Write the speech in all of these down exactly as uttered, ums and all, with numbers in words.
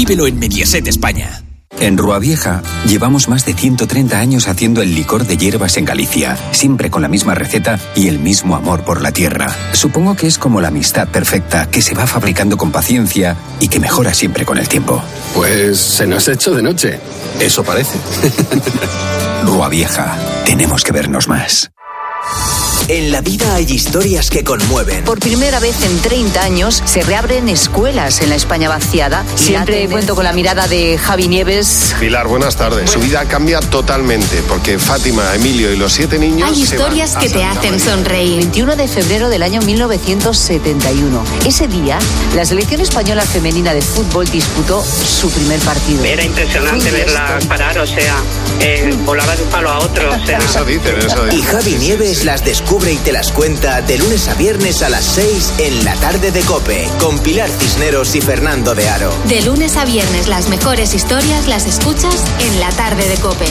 Vívelo en Mediaset España. En Rua Vieja llevamos más de ciento treinta años haciendo el licor de hierbas en Galicia, siempre con la misma receta y el mismo amor por la tierra. Supongo que es como la amistad perfecta, que se va fabricando con paciencia y que mejora siempre con el tiempo. Pues se nos ha hecho de noche. Eso parece. Rua Vieja, tenemos que vernos más. En la vida hay historias que conmueven. Por primera vez en treinta años se reabren escuelas en la España vaciada. Siempre tendencia... cuento con la mirada de Javi Nieves. Pilar, buenas tardes. Bueno. Su vida cambia totalmente porque Fátima, Emilio y los siete niños... Hay historias que te hacen sonreír. veintiuno de febrero del año mil novecientos setenta y uno. Ese día, la selección española femenina de fútbol disputó su primer partido. Era impresionante verla parar, o sea, eh, volaba de un palo a otro. O sea. Eso dicen, eso dicen. Y Javi Nieves las descubre y te las cuenta de lunes a viernes a las seis en La Tarde de COPE, con Pilar Cisneros y Fernando de Aro. De lunes a viernes las mejores historias las escuchas en La Tarde de COPE.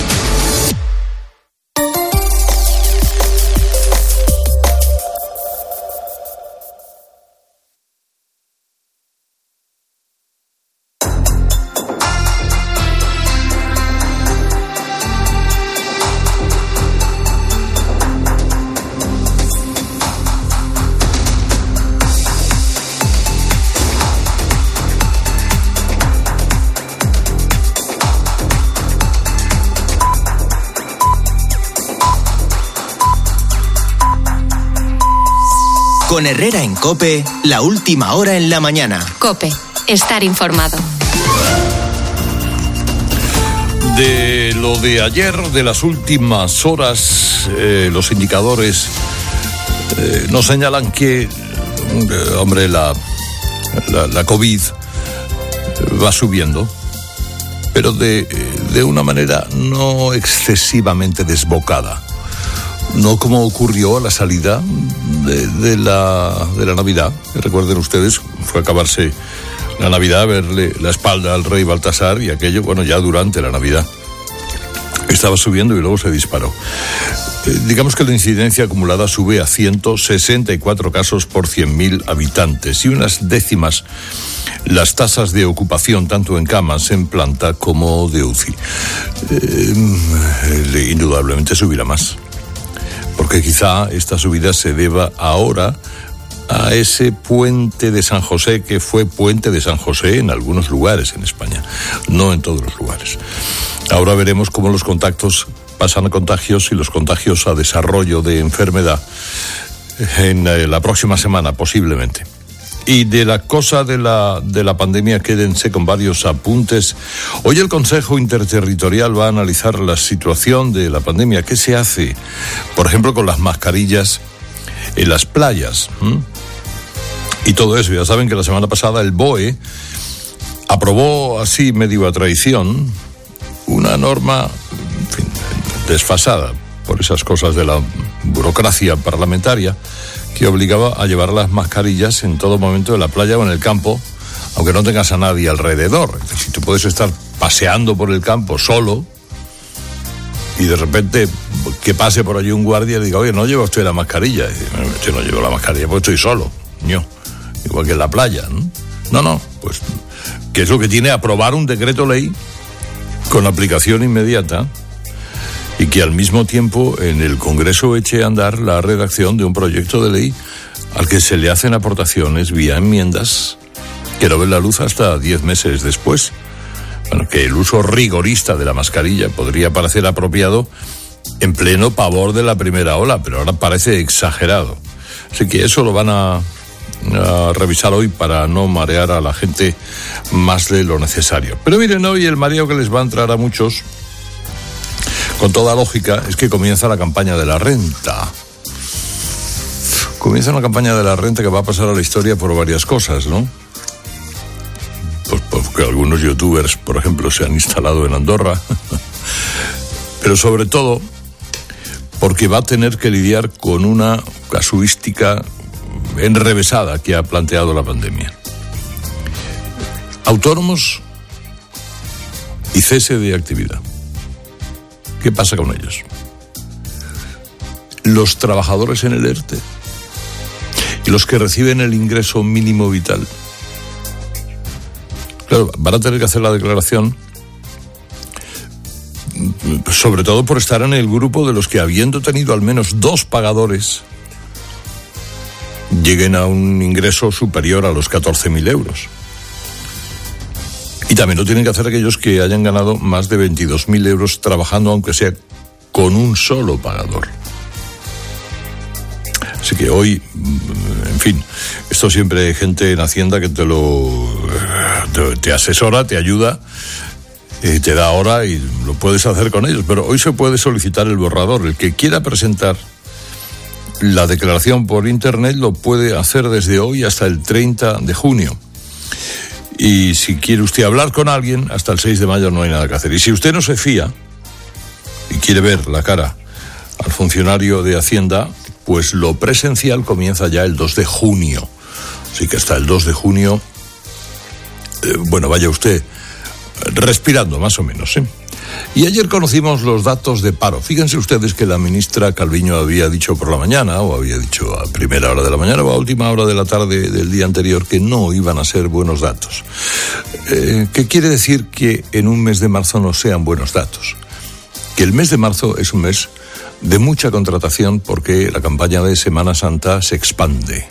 Con Herrera en COPE, la última hora en la mañana. COPE, estar informado. De lo de ayer, de las últimas horas, eh, los indicadores eh, nos señalan que, eh, hombre, la, la, la COVID va subiendo, pero de, de una manera no excesivamente desbocada. No como ocurrió a la salida de, de, la, de la Navidad. Recuerden ustedes, fue a acabarse la Navidad, verle la espalda al rey Baltasar y aquello, bueno, ya durante la Navidad. Estaba subiendo y luego se disparó. Eh, digamos que la incidencia acumulada sube a ciento sesenta y cuatro casos por cien mil habitantes y unas décimas las tasas de ocupación tanto en camas, en planta como de U C I. Eh, indudablemente subirá más. Porque quizá esta subida se deba ahora a ese puente de San José, que fue puente de San José en algunos lugares en España, no en todos los lugares. Ahora veremos cómo los contactos pasan a contagios y los contagios a desarrollo de enfermedad en la próxima semana, posiblemente. Y de la cosa de la, de la pandemia, quédense con varios apuntes. Hoy el Consejo Interterritorial va a analizar la situación de la pandemia. ¿Qué se hace, por ejemplo, con las mascarillas en las playas? ¿Mm? Y todo eso. Ya saben que la semana pasada el B O E aprobó así, medio a traición, una norma, en fin, desfasada por esas cosas de la burocracia parlamentaria, que obligaba a llevar las mascarillas en todo momento en la playa o en el campo, aunque no tengas a nadie alrededor. Es decir, tú puedes estar paseando por el campo solo y de repente que pase por allí un guardia y diga, oye, ¿no lleva usted la mascarilla? Y dice, yo no llevo la mascarilla porque estoy solo. No. Igual que en la playa, ¿no? No, no, pues, ¿qué es lo que tiene aprobar un decreto ley con aplicación inmediata? Y que al mismo tiempo en el Congreso eche a andar la redacción de un proyecto de ley al que se le hacen aportaciones vía enmiendas que no ven la luz hasta diez meses después. Bueno, que el uso rigorista de la mascarilla podría parecer apropiado en pleno pavor de la primera ola, pero ahora parece exagerado. Así que eso lo van a, a revisar hoy para no marear a la gente más de lo necesario. Pero miren, hoy el mareo que les va a entrar a muchos, con toda lógica, es que comienza la campaña de la renta. Comienza una campaña de la renta que va a pasar a la historia por varias cosas, ¿no? Pues porque algunos youtubers, por ejemplo, se han instalado en Andorra. Pero sobre todo porque va a tener que lidiar con una casuística enrevesada que ha planteado la pandemia. Autónomos y cese de actividad. ¿Qué pasa con ellos? Los trabajadores en el ERTE y los que reciben el ingreso mínimo vital. Claro, van a tener que hacer la declaración, sobre todo por estar en el grupo de los que, habiendo tenido al menos dos pagadores, lleguen a un ingreso superior a los catorce mil euros. Y también lo tienen que hacer aquellos que hayan ganado más de veintidós mil euros trabajando, aunque sea con un solo pagador. Así que hoy, en fin, esto siempre hay gente en Hacienda que te lo te, te asesora, te ayuda, eh, te da hora y lo puedes hacer con ellos. Pero hoy se puede solicitar el borrador. El que quiera presentar la declaración por internet lo puede hacer desde hoy hasta el treinta de junio. Y si quiere usted hablar con alguien, hasta el seis de mayo no hay nada que hacer. Y si usted no se fía y quiere ver la cara al funcionario de Hacienda, pues lo presencial comienza ya el dos de junio. Así que hasta el dos de junio, eh, bueno, vaya usted respirando más o menos, ¿eh? Y ayer conocimos los datos de paro. Fíjense ustedes que la ministra Calviño había dicho por la mañana, o había dicho a primera hora de la mañana o a última hora de la tarde del día anterior, que no iban a ser buenos datos. Eh, ¿Qué quiere decir que en un mes de marzo no sean buenos datos? Que el mes de marzo es un mes de mucha contratación porque la campaña de Semana Santa se expande.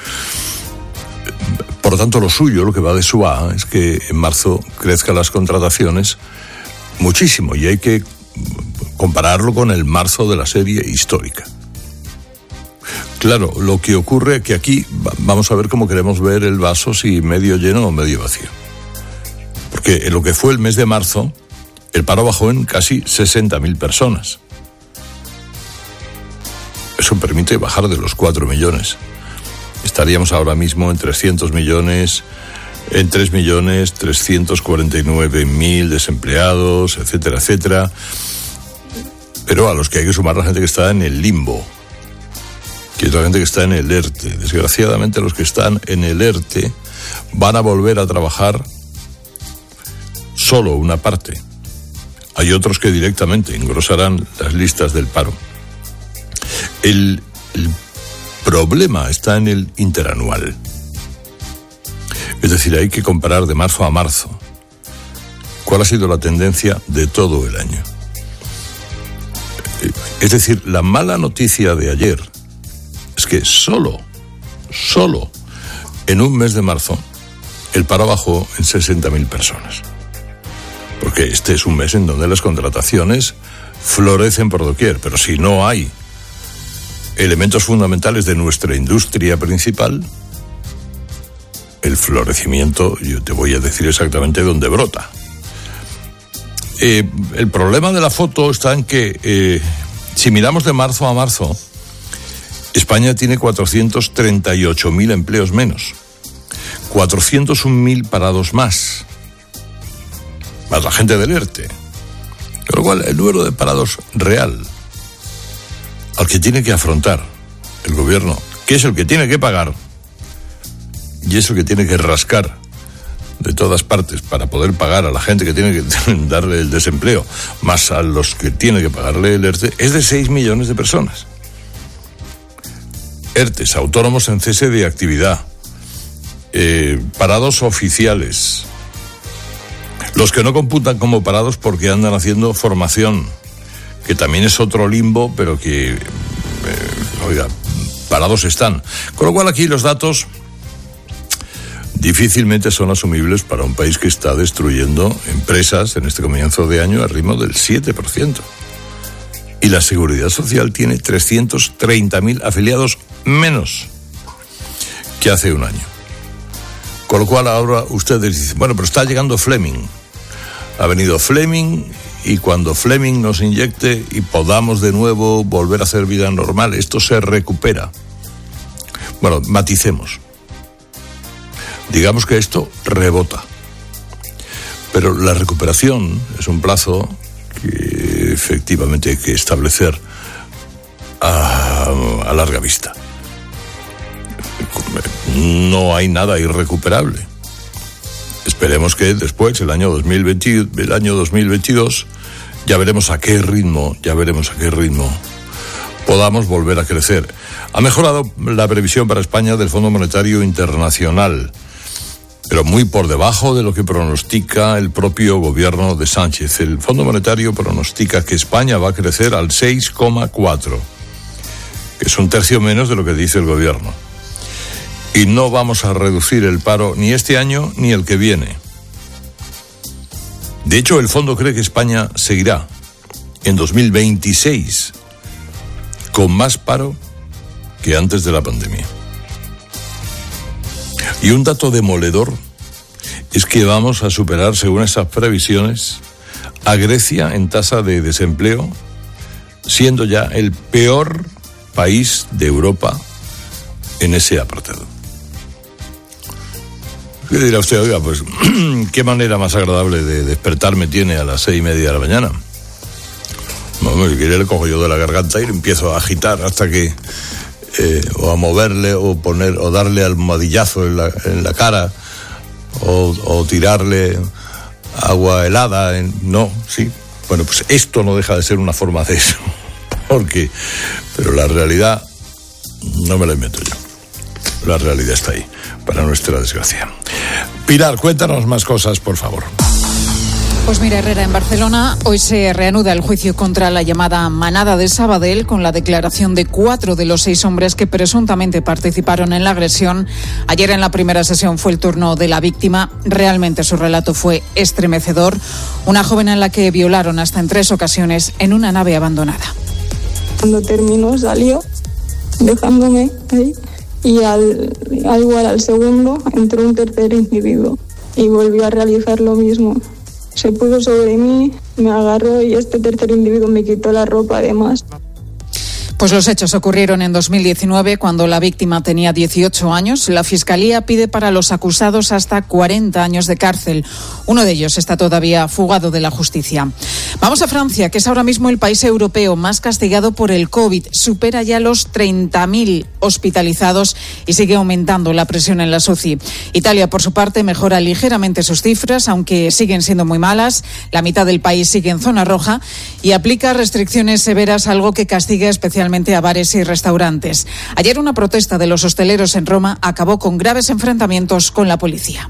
Por lo tanto, lo suyo, lo que va de su A, es que en marzo crezcan las contrataciones muchísimo, y hay que compararlo con el marzo de la serie histórica. Claro, lo que ocurre es que aquí vamos a ver cómo queremos ver el vaso, si medio lleno o medio vacío. Porque en lo que fue el mes de marzo, el paro bajó en casi sesenta mil personas. Eso permite bajar de los cuatro millones. Estaríamos ahora mismo en trescientos millones, en tres millones trescientos cuarenta y nueve mil desempleados, etcétera, etcétera. Pero a los que hay que sumar la gente que está en el limbo, que es la gente que está en el ERTE. Desgraciadamente, los que están en el ERTE van a volver a trabajar solo una parte. Hay otros que directamente engrosarán las listas del paro. El, el problema está en el interanual. Es decir, hay que comparar de marzo a marzo cuál ha sido la tendencia de todo el año. Es decir, la mala noticia de ayer es que solo, solo en un mes de marzo el paro bajó en sesenta mil personas. Porque este es un mes en donde las contrataciones florecen por doquier, pero si no hay elementos fundamentales de nuestra industria principal, el florecimiento, yo te voy a decir exactamente dónde brota. Eh, el problema de la foto está en que, eh, si miramos de marzo a marzo, España tiene cuatrocientos treinta y ocho mil empleos menos, cuatrocientos un mil parados más, más la gente del ERTE. Con lo cual, el número de parados real al que tiene que afrontar el gobierno, que es el que tiene que pagar, y es el que tiene que rascar de todas partes para poder pagar a la gente que tiene que darle el desempleo, más a los que tiene que pagarle el ERTE, es de seis millones de personas. ERTEs, autónomos en cese de actividad, eh, parados oficiales, los que no computan como parados porque andan haciendo formación, que también es otro limbo, pero que, eh, oiga, parados están. Con lo cual aquí los datos difícilmente son asumibles para un país que está destruyendo empresas en este comienzo de año al ritmo del siete por ciento. Y la Seguridad Social tiene trescientos treinta mil afiliados menos que hace un año. Con lo cual ahora ustedes dicen, bueno, pero está llegando Fleming. Ha venido Fleming, y cuando Fleming nos inyecte y podamos de nuevo volver a hacer vida normal, esto se recupera. Bueno, maticemos. Digamos que esto rebota. Pero la recuperación es un plazo que efectivamente hay que establecer a, a larga vista. No hay nada irrecuperable. Esperemos que después, el año dos mil veinte, el año dos mil veintidós, ya veremos a qué ritmo, ya veremos a qué ritmo podamos volver a crecer. Ha mejorado la previsión para España del Fondo Monetario Internacional. pero muy por debajo de lo que pronostica el propio gobierno de Sánchez. El Fondo Monetario pronostica que España va a crecer al seis coma cuatro, que es un tercio menos de lo que dice el gobierno. Y no vamos a reducir el paro ni este año ni el que viene. De hecho, el fondo cree que España seguirá en dos mil veintiséis con más paro que antes de la pandemia. Y un dato demoledor es que vamos a superar, según esas previsiones, a Grecia en tasa de desempleo, siendo ya el peor país de Europa en ese apartado. ¿Qué dirá usted? Oiga, pues, ¿qué manera más agradable de despertarme tiene a las seis y media de la mañana? Bueno, si quiere le cojo yo de la garganta y le empiezo a agitar hasta que... Eh, o a moverle, o poner, o darle almohadillazo en la, en la cara, o, o tirarle agua helada. En, no, sí. Bueno, pues esto no deja de ser una forma de eso. Porque, pero la realidad no me la invento yo. La realidad está ahí, para nuestra desgracia. Pilar, cuéntanos más cosas, por favor. Pues mira, Herrera, en Barcelona hoy se reanuda el juicio contra la llamada Manada de Sabadell, con la declaración de cuatro de los seis hombres que presuntamente participaron en la agresión. Ayer en la primera sesión fue el turno de la víctima. Realmente su relato fue estremecedor. Una joven a la que violaron hasta en tres ocasiones en una nave abandonada. Cuando terminó salió dejándome ahí y al, al igual al segundo entró un tercer individuo y volvió a realizar lo mismo. Se puso sobre mí, me agarró y este tercer individuo me quitó la ropa además. Pues los hechos ocurrieron en dos mil diecinueve, cuando la víctima tenía dieciocho años. La Fiscalía pide para los acusados hasta cuarenta años de cárcel. Uno de ellos está todavía fugado de la justicia. Vamos a Francia, que es ahora mismo el país europeo más castigado por el COVID. Supera ya los treinta mil hospitalizados y sigue aumentando la presión en las U C I. Italia, por su parte, mejora ligeramente sus cifras, aunque siguen siendo muy malas. La mitad del país sigue en zona roja y aplica restricciones severas, algo que castiga especialmente a bares y restaurantes. Ayer una protesta de los hosteleros en Roma acabó con graves enfrentamientos con la policía.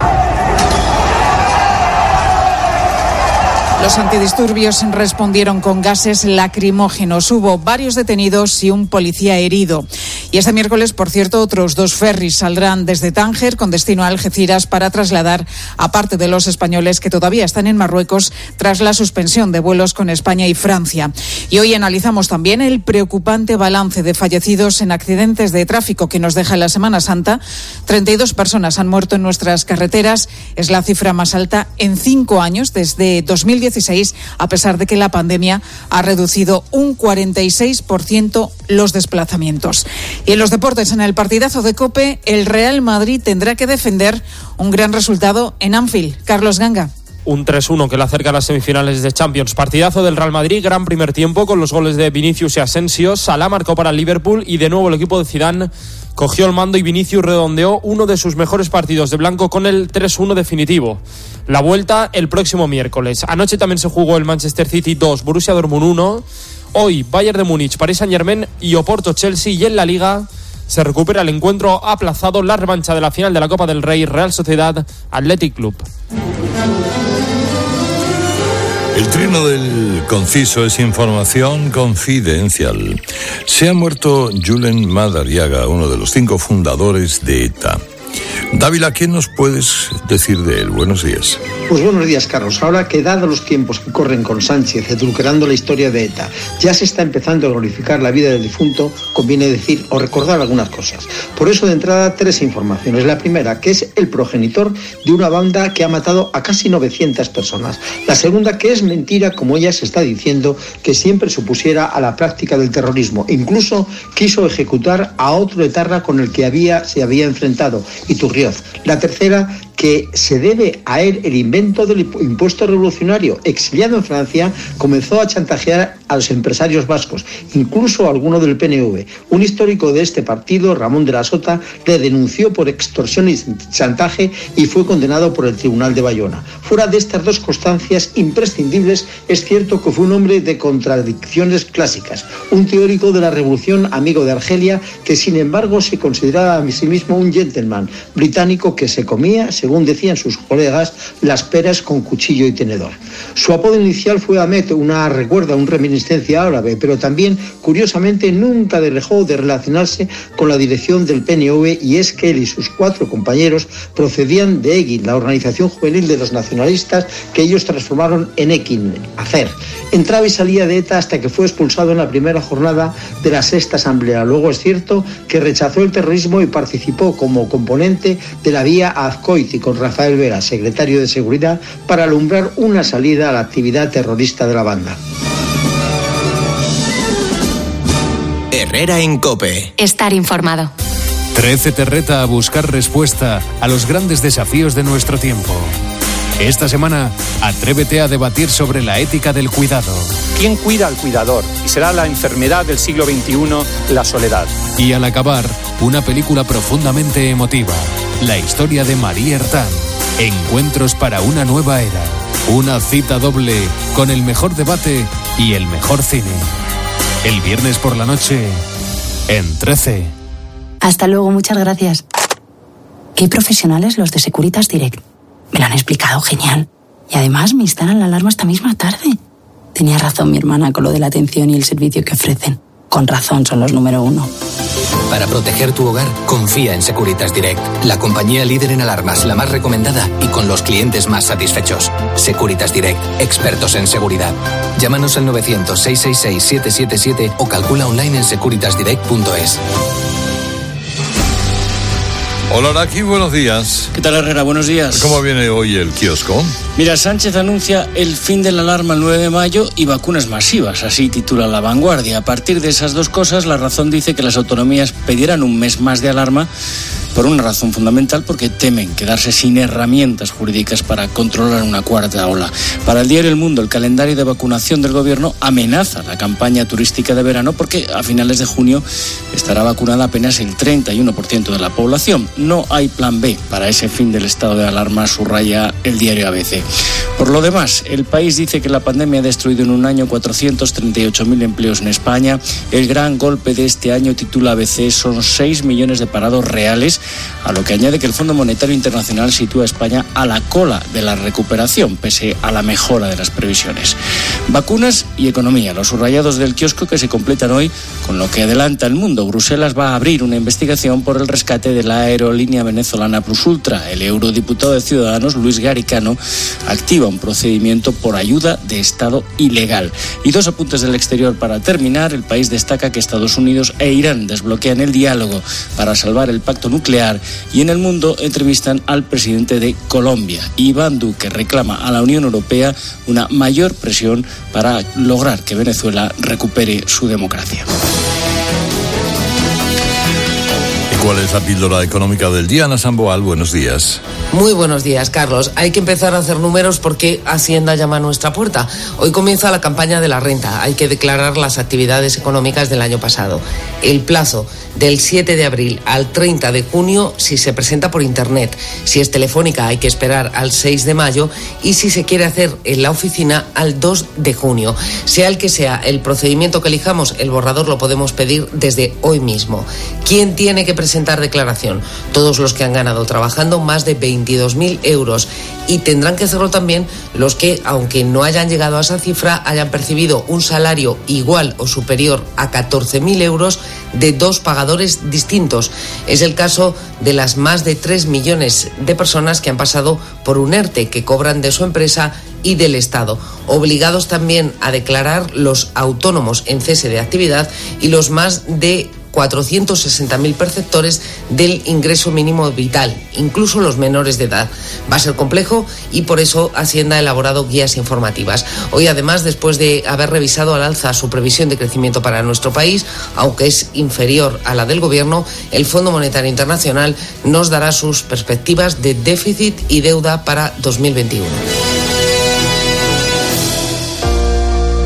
Los antidisturbios respondieron con gases lacrimógenos. Hubo varios detenidos y un policía herido. Y este miércoles, por cierto, otros dos ferries saldrán desde Tánger con destino a Algeciras para trasladar a parte de los españoles que todavía están en Marruecos tras la suspensión de vuelos con España y Francia. Y hoy analizamos también el preocupante balance de fallecidos en accidentes de tráfico que nos deja la Semana Santa. treinta y dos personas han muerto en nuestras carreteras. Es la cifra más alta en cinco años, desde dos mil dieciséis, a pesar de que la pandemia ha reducido un cuarenta y seis por ciento los desplazamientos. Y en los deportes, en el partidazo de COPE, el Real Madrid tendrá que defender un gran resultado en Anfield. Carlos Ganga. Un tres uno que le acerca a las semifinales de Champions. Partidazo del Real Madrid, gran primer tiempo con los goles de Vinicius y Asensio. Salah marcó para el Liverpool y de nuevo el equipo de Zidane cogió el mando y Vinicius redondeó uno de sus mejores partidos de blanco con el tres uno definitivo. La vuelta el próximo miércoles. Anoche también se jugó el Manchester City dos, Borussia Dortmund uno. Hoy Bayern de Múnich, Paris Saint-Germain y Oporto Chelsea. Y en la Liga se recupera el encuentro aplazado, la revancha de la final de la Copa del Rey, Real Sociedad Athletic Club. El trino del conciso es información confidencial. Se ha muerto Julen Madariaga, uno de los cinco fundadores de ETA. Dávila, ¿qué nos puedes decir de él? Buenos días. Pues buenos días, Carlos. Ahora que dados los tiempos que corren con Sánchez, edulcorando la historia de ETA, ya se está empezando a glorificar la vida del difunto, conviene decir o recordar algunas cosas. Por eso, de entrada, tres informaciones. La primera, que es el progenitor de una banda que ha matado a casi novecientas personas. La segunda, que es mentira, como ella se está diciendo, que siempre supusiera a la práctica del terrorismo. Incluso quiso ejecutar a otro etarra con el que había, se había enfrentado, Iturrioz. La tercera, que se debe a él el invento del impuesto revolucionario. Exiliado en Francia, comenzó a chantajear a los empresarios vascos, incluso a alguno del P N V. Un histórico de este partido, Ramón de la Sota, le denunció por extorsión y chantaje y fue condenado por el Tribunal de Bayona. Fuera de estas dos constancias imprescindibles, es cierto que fue un hombre de contradicciones clásicas, un teórico de la revolución, amigo de Argelia, que sin embargo se consideraba a sí mismo un gentleman británico que se comía, se según decían sus colegas, las peras con cuchillo y tenedor. Su apodo inicial fue Ahmed, una recuerda, una reminiscencia árabe, pero también, curiosamente, nunca dejó de relacionarse con la dirección del P N V, y es que él y sus cuatro compañeros procedían de Egin, la organización juvenil de los nacionalistas que ellos transformaron en Ekin, hacer. Entraba y salía de ETA hasta que fue expulsado en la primera jornada de la sexta asamblea. Luego es cierto que rechazó el terrorismo y participó como componente de la vía Azkoitia con Rafael Vera, secretario de Seguridad, para alumbrar una salida a la actividad terrorista de la banda. Herrera en COPE. Estar informado. trece te reta a buscar respuesta a los grandes desafíos de nuestro tiempo. Esta semana, atrévete a debatir sobre la ética del cuidado. ¿Quién cuida al cuidador? Y será la enfermedad del siglo veintiuno, la soledad. Y al acabar, una película profundamente emotiva. La historia de María Ertán. Encuentros para una nueva era. Una cita doble con el mejor debate y el mejor cine. El viernes por la noche, en trece. Hasta luego, muchas gracias. Qué profesionales los de Securitas Direct. Me lo han explicado genial. Y además me instalan la alarma esta misma tarde. Tenía razón mi hermana con lo de la atención y el servicio que ofrecen. Con razón son los número uno. Para proteger tu hogar, confía en Securitas Direct, la compañía líder en alarmas, la más recomendada y con los clientes más satisfechos. Securitas Direct, expertos en seguridad. Llámanos al novecientos, seiscientos sesenta y seis, setecientos setenta y siete o calcula online en securitas direct punto es. Hola Araki, buenos días. ¿Qué tal, Herrera? Buenos días. ¿Cómo viene hoy el kiosco? Mira, Sánchez anuncia el fin de la alarma el nueve de mayo y vacunas masivas, así titula La Vanguardia. A partir de esas dos cosas, La Razón dice que las autonomías pedirán un mes más de alarma por una razón fundamental, porque temen quedarse sin herramientas jurídicas para controlar una cuarta ola. Para el diario El Mundo, el calendario de vacunación del gobierno amenaza la campaña turística de verano, porque a finales de junio estará vacunada apenas el treinta y uno por ciento de la población. No hay plan B para ese fin del estado de alarma, subraya el diario A B C. Por lo demás, El País dice que la pandemia ha destruido en un año cuatrocientos treinta y ocho mil empleos en España. El gran golpe de este año, titula A B C, son seis millones de parados reales, a lo que añade que el Fondo Monetario Internacional sitúa a España a la cola de la recuperación, pese a la mejora de las previsiones. Vacunas y economía, los subrayados del kiosco, que se completan hoy con lo que adelanta El Mundo. Bruselas va a abrir una investigación por el rescate de la aerolínea venezolana Plus Ultra. El eurodiputado de Ciudadanos, Luis Garicano, activa un procedimiento por ayuda de Estado ilegal. Y dos apuntes del exterior para terminar. El País destaca que Estados Unidos e Irán desbloquean el diálogo para salvar el pacto nuclear. Y en El Mundo entrevistan al presidente de Colombia, Iván Duque, reclama a la Unión Europea una mayor presión para lograr que Venezuela recupere su democracia. ¿Cuál es la píldora económica del día? Ana Samboal, buenos días. Muy buenos días, Carlos. Hay que empezar a hacer números porque Hacienda llama a nuestra puerta. Hoy comienza la campaña de la renta. Hay que declarar las actividades económicas del año pasado. El plazo del siete de abril al treinta de junio si se presenta por internet. Si es telefónica hay que esperar al seis de mayo y si se quiere hacer en la oficina al dos de junio. Sea el que sea el procedimiento que elijamos, el borrador lo podemos pedir desde hoy mismo. ¿Quién tiene que presentar declaración? Todos los que han ganado trabajando más de veintidós mil euros, y tendrán que hacerlo también los que, aunque no hayan llegado a esa cifra, hayan percibido un salario igual o superior a catorce mil euros de dos pagadores distintos. Es el caso de las más de tres millones de personas que han pasado por un ERTE, que cobran de su empresa y del Estado. Obligados también a declarar los autónomos en cese de actividad y los más de cuatrocientos sesenta mil perceptores del ingreso mínimo vital, incluso los menores de edad. Va a ser complejo y por eso Hacienda ha elaborado guías informativas. Hoy, además, después de haber revisado al alza su previsión de crecimiento para nuestro país, aunque es inferior a la del Gobierno, el Fondo Monetario Internacional nos dará sus perspectivas de déficit y deuda para dos mil veintiuno.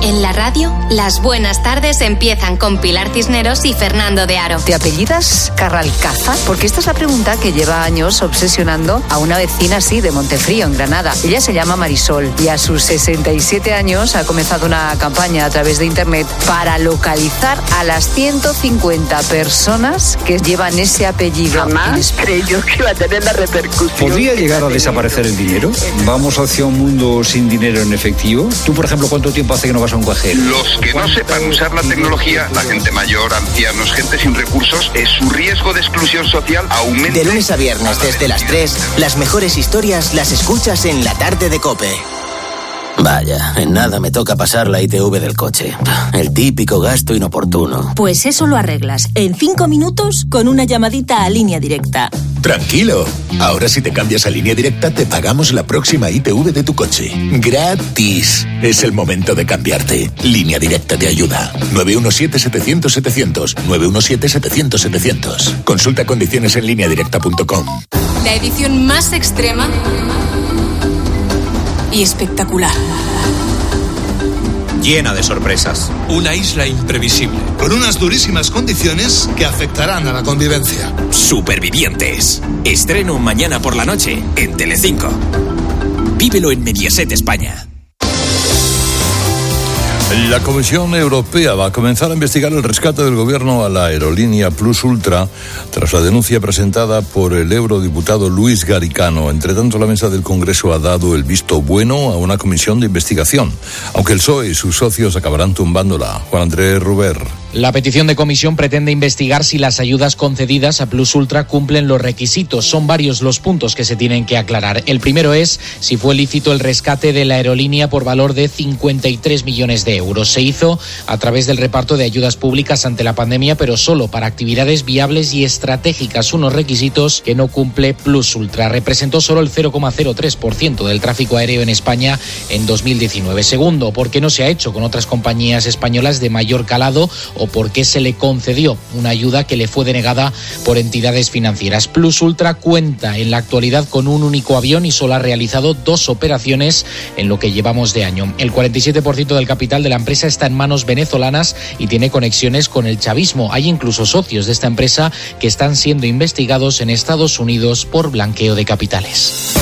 En la radio, las buenas tardes empiezan con Pilar Cisneros y Fernando de Aro. ¿Te apellidas Carralcaza? Porque esta es la pregunta que lleva años obsesionando a una vecina así de Montefrío, en Granada. Ella se llama Marisol y a sus sesenta y siete años ha comenzado una campaña a través de internet para localizar a las ciento cincuenta personas que llevan ese apellido. Jamás creí yo que iba a tener la repercusión. ¿Podría llegar a desaparecer el dinero? ¿Vamos hacia un mundo sin dinero en efectivo? Tú, por ejemplo, ¿cuánto tiempo hace que no vas a un cajero? Los que no sepan usar la tecnología, la gente mayor, ancianos, gente sin recursos, es su riesgo de exclusión social aumenta. De lunes a viernes desde las tres, las mejores historias las escuchas en La Tarde de COPE. Vaya, en nada me toca pasar la I T V del coche. El típico gasto inoportuno. Pues eso lo arreglas en cinco minutos con una llamadita a Línea Directa. Tranquilo, ahora si te cambias a Línea Directa te pagamos la próxima I T V de tu coche. Gratis. Es el momento de cambiarte. Línea Directa te ayuda. nueve uno siete, setecientos, setecientos. nueve uno siete, setecientos, setecientos. Consulta condiciones en línea directa punto com. La edición más extrema y espectacular. Llena de sorpresas. Una isla imprevisible, con unas durísimas condiciones que afectarán a la convivencia. Supervivientes. Estreno mañana por la noche en Telecinco. Vívelo en Mediaset España. La Comisión Europea va a comenzar a investigar el rescate del gobierno a la aerolínea Plus Ultra tras la denuncia presentada por el eurodiputado Luis Garicano. Entre tanto, la mesa del Congreso ha dado el visto bueno a una comisión de investigación, aunque el P S O E y sus socios acabarán tumbándola. Juan Andrés Ruber. La petición de comisión pretende investigar si las ayudas concedidas a Plus Ultra cumplen los requisitos. Son varios los puntos que se tienen que aclarar. El primero es si fue lícito el rescate de la aerolínea por valor de cincuenta y tres millones de euros. Se hizo a través del reparto de ayudas públicas ante la pandemia, pero solo para actividades viables y estratégicas, unos requisitos que no cumple Plus Ultra. Representó solo el cero coma cero tres por ciento del tráfico aéreo en España en dos mil diecinueve. Segundo, ¿por qué no se ha hecho con otras compañías españolas de mayor calado o por qué se le concedió una ayuda que le fue denegada por entidades financieras? Plus Ultra cuenta en la actualidad con un único avión y solo ha realizado dos operaciones en lo que llevamos de año. El cuarenta y siete por ciento del capital de la empresa está en manos venezolanas y tiene conexiones con el chavismo. Hay incluso socios de esta empresa que están siendo investigados en Estados Unidos por blanqueo de capitales.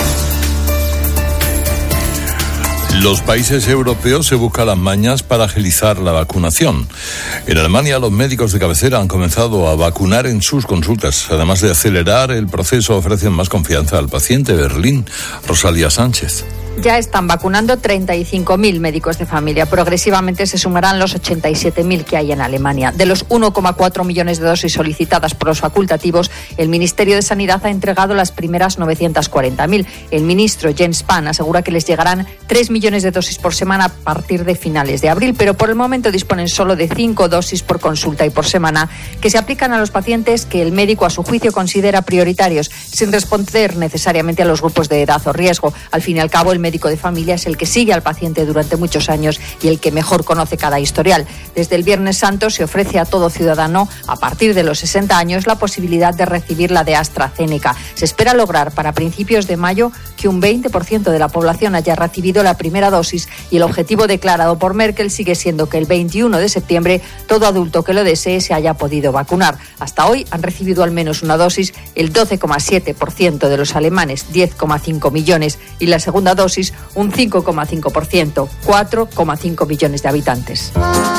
Los países europeos se buscan las mañas para agilizar la vacunación. En Alemania, los médicos de cabecera han comenzado a vacunar en sus consultas. Además de acelerar el proceso, ofrecen más confianza al paciente. Berlín, Rosalía Sánchez. Ya están vacunando treinta y cinco mil médicos de familia. Progresivamente se sumarán los ochenta y siete mil que hay en Alemania. De los uno coma cuatro millones de dosis solicitadas por los facultativos, el Ministerio de Sanidad ha entregado las primeras novecientas cuarenta mil. El ministro Jens Spahn asegura que les llegarán tres millones de dosis por semana a partir de finales de abril, pero por el momento disponen solo de cinco dosis por consulta y por semana, que se aplican a los pacientes que el médico a su juicio considera prioritarios, sin responder necesariamente a los grupos de edad o riesgo. Al fin y al cabo, el médico de familia es el que sigue al paciente durante muchos años y el que mejor conoce cada historial. Desde el Viernes Santo se ofrece a todo ciudadano a partir de los sesenta años la posibilidad de recibir la de AstraZeneca. Se espera lograr para principios de mayo que un veinte por ciento de la población haya recibido la primera dosis y el objetivo declarado por Merkel sigue siendo que el veintiuno de septiembre todo adulto que lo desee se haya podido vacunar. Hasta hoy han recibido al menos una dosis el doce coma siete por ciento de los alemanes, diez coma cinco millones, y la segunda dosis un cinco coma cinco por ciento, cuatro coma cinco millones de habitantes.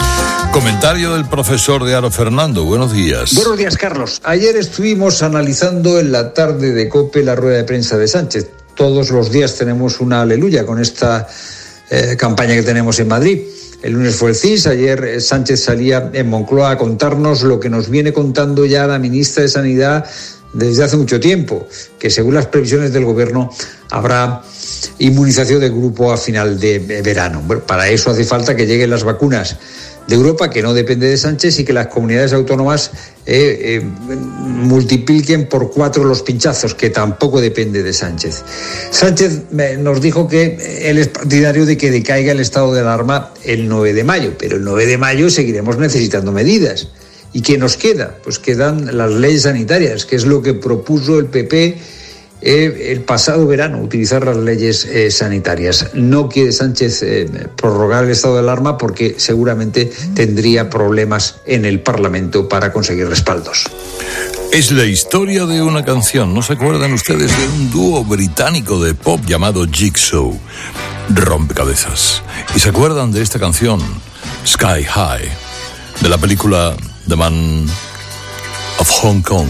Comentario del profesor de Aro. Fernando, buenos días. Buenos días, Carlos. Ayer estuvimos analizando en la tarde de COPE la rueda de prensa de Sánchez. Todos los días tenemos una aleluya con esta eh, campaña que tenemos en Madrid. El lunes fue el C I S, ayer eh, Sánchez salía en Moncloa a contarnos lo que nos viene contando ya la ministra de Sanidad desde hace mucho tiempo, que según las previsiones del gobierno habrá inmunización de grupo a final de verano. Bueno, para eso hace falta que lleguen las vacunas de Europa, que no depende de Sánchez, y que las comunidades autónomas eh, eh, multipliquen por cuatro los pinchazos, que tampoco depende de Sánchez. Sánchez eh, nos dijo que él es partidario de que decaiga el estado de alarma el nueve de mayo, pero el nueve de mayo seguiremos necesitando medidas. ¿Y qué nos queda? Pues quedan las leyes sanitarias, que es lo que propuso el P P eh, el pasado verano utilizar las leyes eh, sanitarias. No quiere Sánchez eh, prorrogar el estado de alarma porque seguramente tendría problemas en el Parlamento para conseguir respaldos. Es la historia de una canción. ¿No se acuerdan ustedes de un dúo británico de pop llamado Jigsaw? Rompecabezas. ¿Y se acuerdan de esta canción, Sky High, de la película The Man of Hong Kong?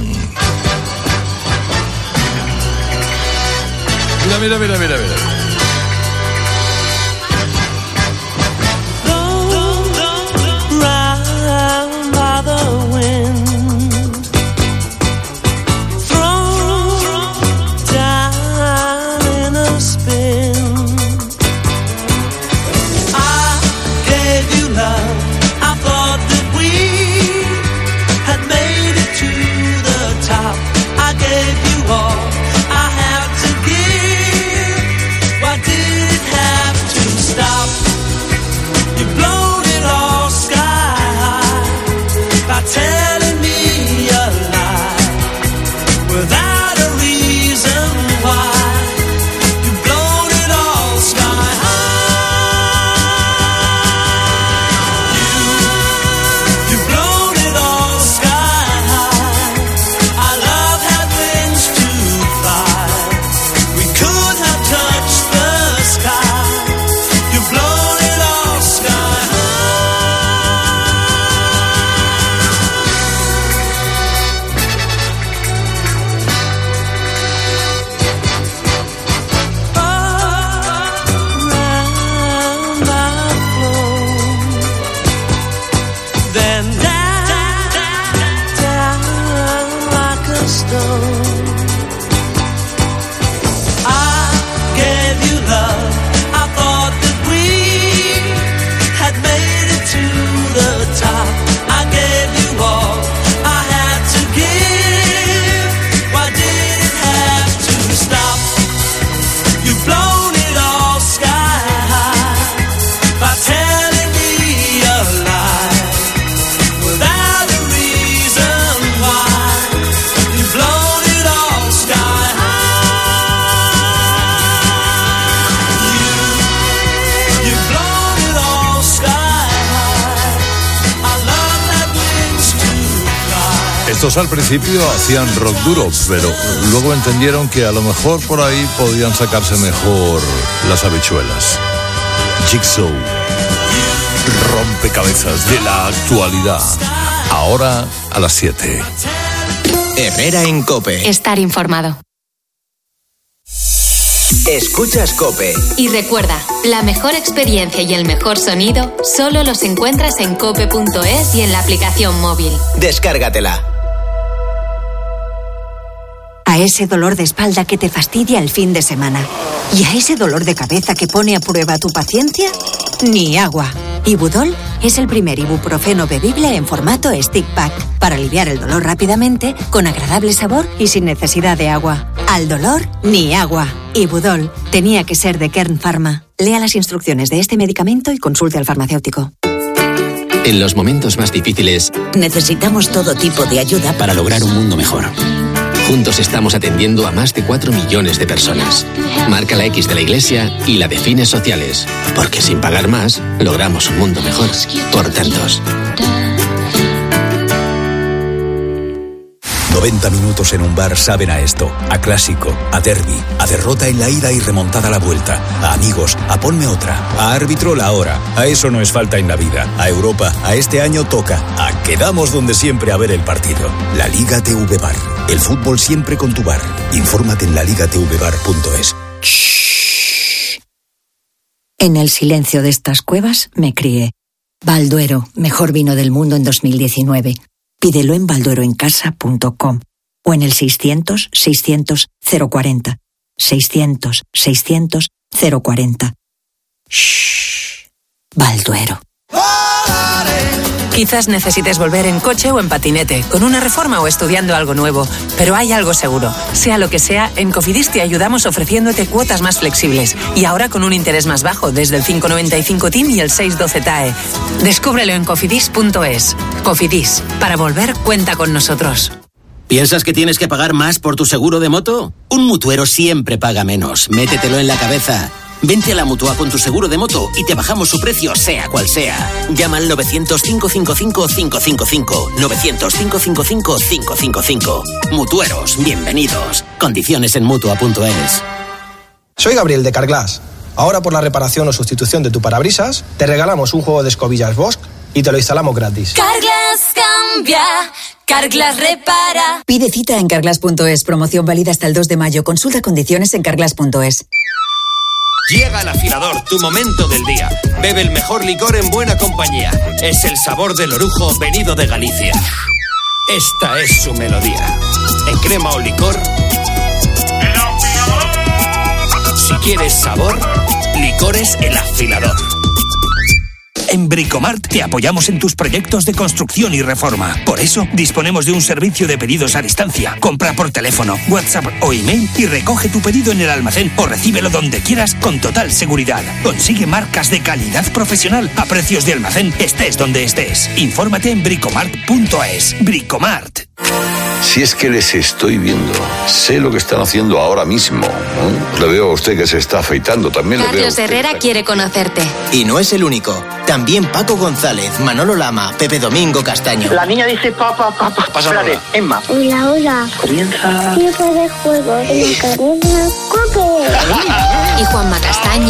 Mira, mira, mira, mira, mira. Estos al principio hacían rock duro, pero luego entendieron que a lo mejor por ahí podían sacarse mejor las habichuelas. Jigsaw, rompecabezas de la actualidad. Ahora a las siete. Herrera en COPE. Estar informado. Escuchas COPE. Y recuerda, la mejor experiencia y el mejor sonido solo los encuentras en cope punto es y en la aplicación móvil. Descárgatela. A ese dolor de espalda que te fastidia el fin de semana. Y a ese dolor de cabeza que pone a prueba tu paciencia, ni agua. Ibudol es el primer ibuprofeno bebible en formato stick pack para aliviar el dolor rápidamente, con agradable sabor y sin necesidad de agua. Al dolor, ni agua. Ibudol tenía que ser de Kern Pharma. Lea las instrucciones de este medicamento y consulte al farmacéutico. En los momentos más difíciles, necesitamos todo tipo de ayuda para lograr un mundo mejor. Juntos estamos atendiendo a más de cuatro millones de personas. Marca la X de la Iglesia y la de fines sociales, porque sin pagar más, logramos un mundo mejor. Por tantos. noventa minutos en un bar saben a esto, a clásico, a derbi, a derrota en la ida y remontada a la vuelta, a amigos, a ponme otra, a árbitro la hora. A eso no es falta en la vida. A Europa, a este año toca. A quedamos donde siempre a ver el partido. La Liga T V Bar. El fútbol siempre con tu bar. Infórmate en la liga t v bar punto es. En el silencio de estas cuevas me crié. Balduero, mejor vino del mundo en dos mil diecinueve. Pídelo en balduero en casa punto com o en el seiscientos, seiscientos, cero cuarenta. seiscientos, seiscientos, cero cuarenta. Shh. Balduero. Quizás necesites volver en coche o en patinete, con una reforma o estudiando algo nuevo, pero hay algo seguro. Sea lo que sea, en Cofidis te ayudamos ofreciéndote cuotas más flexibles y ahora con un interés más bajo, desde el cinco noventa y cinco T I M y el seis doce T A E. Descúbrelo en cofidis punto es. Cofidis, para volver cuenta con nosotros. ¿Piensas que tienes que pagar más por tu seguro de moto? Un mutuero siempre paga menos. Métetelo en la cabeza. Vente a la Mutua con tu seguro de moto y te bajamos su precio, sea cual sea. Llama al novecientos, cinco cinco cinco, cinco cinco cinco. novecientos, cinco cinco cinco, cinco cinco cinco. Mutueros, bienvenidos. Condiciones en Mutua punto es. Soy Gabriel de Carglass. Ahora por la reparación o sustitución de tu parabrisas, te regalamos un juego de escobillas Bosch y te lo instalamos gratis. Carglass cambia, Carglass repara. Pide cita en carglass punto es. Promoción válida hasta el dos de mayo. Consulta condiciones en carglass punto es. Llega el afilador, tu momento del día. Bebe el mejor licor en buena compañía. Es el sabor del orujo venido de Galicia. Esta es su melodía. En crema o licor. Si quieres sabor, licores El Afilador. En Bricomart te apoyamos en tus proyectos de construcción y reforma. Por eso disponemos de un servicio de pedidos a distancia. Compra por teléfono, WhatsApp o email y recoge tu pedido en el almacén o recíbelo donde quieras con total seguridad. Consigue marcas de calidad profesional a precios de almacén, estés donde estés. Infórmate en bricomart punto es. Bricomart. Si es que les estoy viendo, sé lo que están haciendo ahora mismo, ¿no? Le veo a usted que se está afeitando, también le veo. Carlos Herrera quiere conocerte. Y no es el único. También Paco González, Manolo Lama, Pepe Domingo Castaño. La niña dice papá, papá. Pasa nada. Emma. Hola, hola. Comienza. Tiempo de juego en la cadena COPE. Y Juanma Castaño.